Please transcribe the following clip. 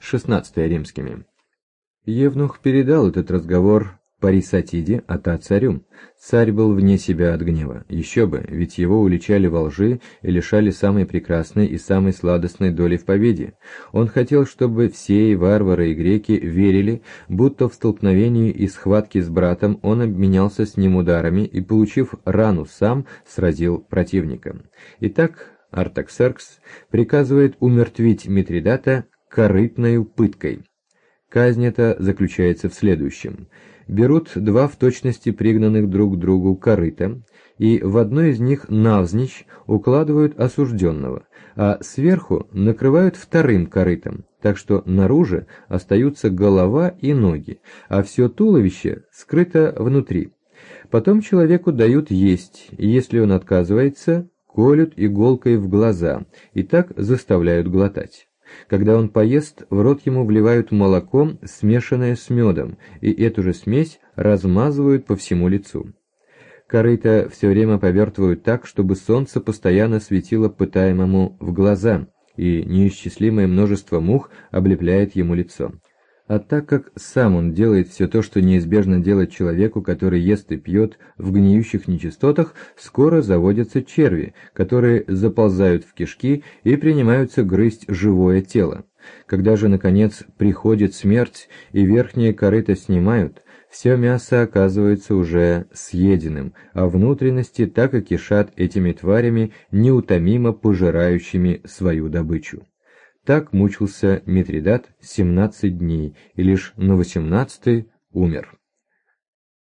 XVI римскими. Евнух передал этот разговор Парисатиде, ата царю. Царь был вне себя от гнева. Еще бы, ведь его уличали во лжи и лишали самой прекрасной и самой сладостной доли в победе. Он хотел, чтобы все, и варвары, и греки, верили, будто в столкновении и схватке с братом он обменялся с ним ударами и, получив рану, сам сразил противника. Итак, Артаксеркс приказывает умертвить Митридата корытною пыткой. Казнь эта заключается в следующем. Берут два в точности пригнанных друг к другу корыта, и в одно из них навзничь укладывают осужденного, а сверху накрывают вторым корытом, так что наружу остаются голова и ноги, а все туловище скрыто внутри. Потом человеку дают есть, и если он отказывается, колют иголкой в глаза и так заставляют глотать. Когда он поест, в рот ему вливают молоко, смешанное с медом, и эту же смесь размазывают по всему лицу. Корыто все время повертывают так, чтобы солнце постоянно светило пытаемому в глаза, и неисчислимое множество мух облепляет ему лицо. А так как сам он делает все то, что неизбежно делать человеку, который ест и пьет в гниющих нечистотах, скоро заводятся черви, которые заползают в кишки и принимаются грызть живое тело. Когда же, наконец, приходит смерть и верхние корыто снимают, все мясо оказывается уже съеденным, а внутренности так и кишат этими тварями, неутомимо пожирающими свою добычу. Так мучился Митридат 17 дней, и лишь на 18-й умер.